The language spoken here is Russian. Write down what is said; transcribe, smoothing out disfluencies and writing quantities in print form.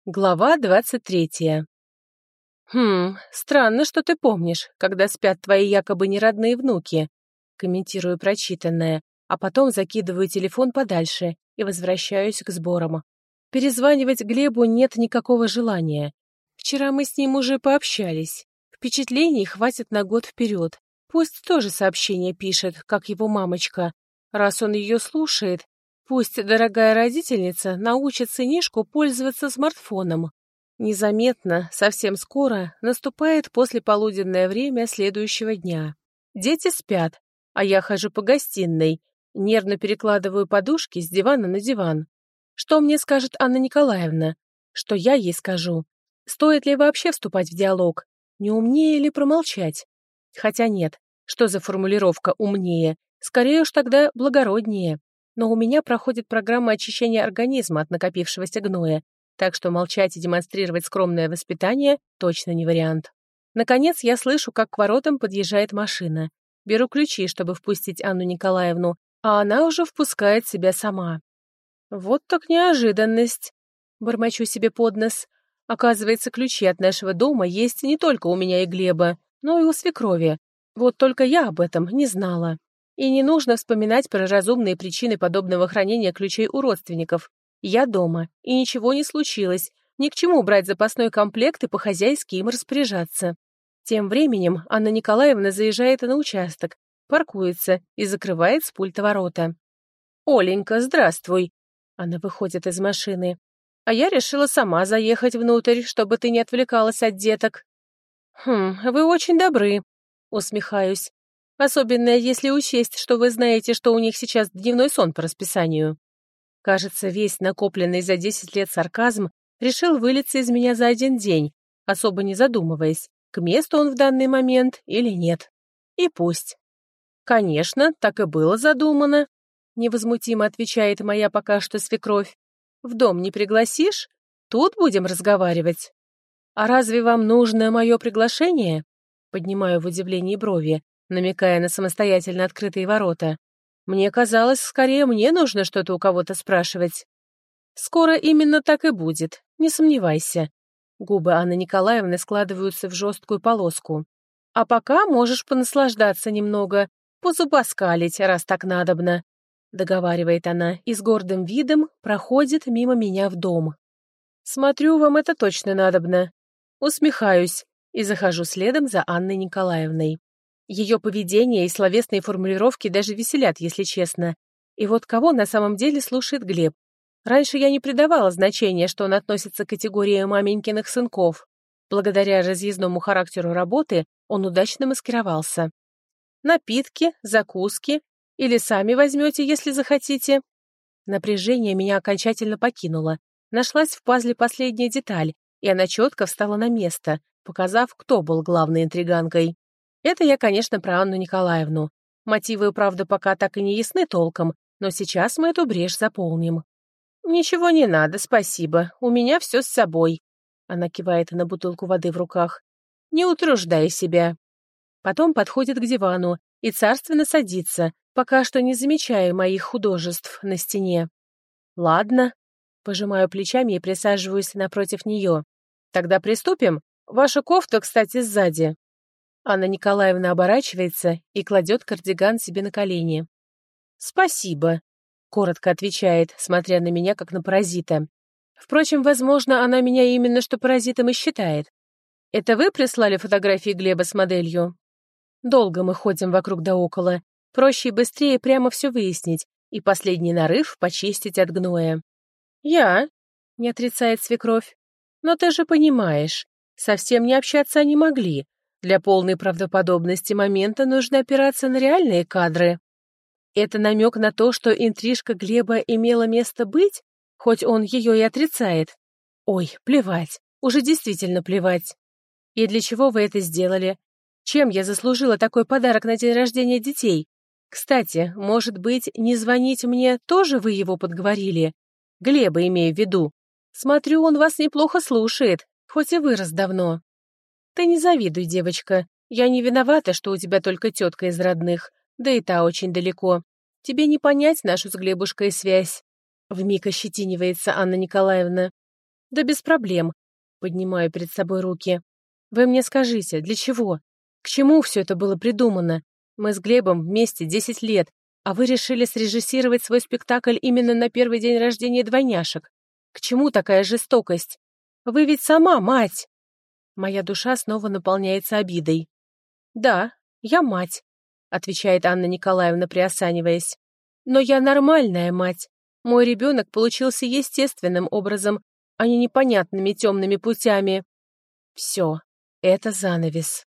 Глава 23. Странно, что ты помнишь, когда спят твои якобы неродные внуки. Комментирую прочитанное, а потом закидываю телефон подальше и возвращаюсь к сборам. Перезванивать Глебу нет никакого желания. Вчера мы с ним уже пообщались. Впечатлений хватит на год вперед. Пусть тоже сообщение пишет, как его мамочка. Раз он ее слушает, пусть дорогая родительница научит сынишку пользоваться смартфоном. Незаметно, совсем скоро, наступает послеполуденное время следующего дня. Дети спят, а я хожу по гостиной, нервно перекладываю подушки с дивана на диван. Что мне скажет Анна Николаевна? Что я ей скажу? Стоит ли вообще вступать в диалог? Не умнее ли промолчать? Хотя нет, что за формулировка «умнее»? Скорее уж тогда благороднее. Но у меня проходит программа очищения организма от накопившегося гноя, так что молчать и демонстрировать скромное воспитание точно не вариант. Наконец я слышу, как к воротам подъезжает машина. Беру ключи, чтобы впустить Анну Николаевну, а она уже впускает себя сама. Вот так неожиданность. Бормочу себе под нос. Оказывается, ключи от нашего дома есть не только у меня и Глеба, но и у свекрови. Вот только я об этом не знала. И не нужно вспоминать про разумные причины подобного хранения ключей у родственников. Я дома, и ничего не случилось. Ни к чему брать запасной комплект и по-хозяйски им распоряжаться. Тем временем Анна Николаевна заезжает на участок, паркуется и закрывает с пульта ворота. «Оленька, здравствуй!» Она выходит из машины. «А я решила сама заехать внутрь, чтобы ты не отвлекалась от деток». Вы очень добры», — усмехаюсь. Особенно если учесть, что вы знаете, что у них сейчас дневной сон по расписанию. Кажется, весь накопленный за 10 лет сарказм решил вылиться из меня за один день, особо не задумываясь, к месту он в данный момент или нет. И пусть. «Конечно, так и было задумано», — невозмутимо отвечает моя пока что свекровь. «В дом не пригласишь? Тут будем разговаривать». «А разве вам нужно мое приглашение?» Поднимаю в удивлении брови, намекая на самостоятельно открытые ворота. Мне казалось, скорее мне нужно что-то у кого-то спрашивать. Скоро именно так и будет, не сомневайся. Губы Анны Николаевны складываются в жесткую полоску. А пока можешь понаслаждаться немного, позубоскалить, раз так надобно. Договаривает она и с гордым видом проходит мимо меня в дом. Смотрю, вам это точно надобно. Усмехаюсь и захожу следом за Анной Николаевной. Ее поведение и словесные формулировки даже веселят, если честно. И вот кого на самом деле слушает Глеб? Раньше я не придавала значения, что он относится к категории маменькиных сынков. Благодаря разъездному характеру работы он удачно маскировался. Напитки, закуски или сами возьмете, если захотите. Напряжение меня окончательно покинуло. Нашлась в пазле последняя деталь, и она четко встала на место, показав, кто был главной интриганкой. Это я, конечно, про Анну Николаевну. Мотивы, правда, пока так и не ясны толком, но сейчас мы эту брешь заполним. «Ничего не надо, спасибо, у меня все с собой», — она кивает на бутылку воды в руках. «Не утруждай себя». Потом подходит к дивану и царственно садится, пока что не замечая моих художеств на стене. «Ладно», — пожимаю плечами и присаживаюсь напротив нее. «Тогда приступим? Ваша кофта, кстати, сзади». Анна Николаевна оборачивается и кладет кардиган себе на колени. «Спасибо», — коротко отвечает, смотря на меня, как на паразита. Впрочем, возможно, она меня именно что паразитом и считает. «Это вы прислали фотографии Глеба с моделью?» Долго мы ходим вокруг да около. Проще и быстрее прямо все выяснить и последний нарыв почистить от гноя. «Я?» — не отрицает свекровь. «Но ты же понимаешь, совсем не общаться они могли. Для полной правдоподобности момента нужно опираться на реальные кадры. Это намек на то, что интрижка Глеба имела место быть, хоть он ее и отрицает. Ой, плевать, уже действительно плевать. И для чего вы это сделали? Чем я заслужила такой подарок на день рождения детей? Кстати, может быть, не звонить мне тоже вы его подговорили? Глеба имею в виду. Смотрю, он вас неплохо слушает, хоть и вырос давно. Ты не завидуй, девочка. Я не виновата, что у тебя только тетка из родных, да и та очень далеко. Тебе не понять нашу с Глебушкой связь. Вмиг ощетинивается Анна Николаевна. Да без проблем. Поднимаю перед собой руки. Вы мне скажите, для чего? К чему все это было придумано? Мы с Глебом вместе 10 лет, а вы решили срежиссировать свой спектакль именно на первый день рождения двойняшек. К чему такая жестокость? Вы ведь сама мать. Моя душа снова наполняется обидой. Да, я мать, отвечает Анна Николаевна, приосаниваясь. Но я нормальная мать. Мой ребенок получился естественным образом, а не непонятными темными путями. Все, это занавес.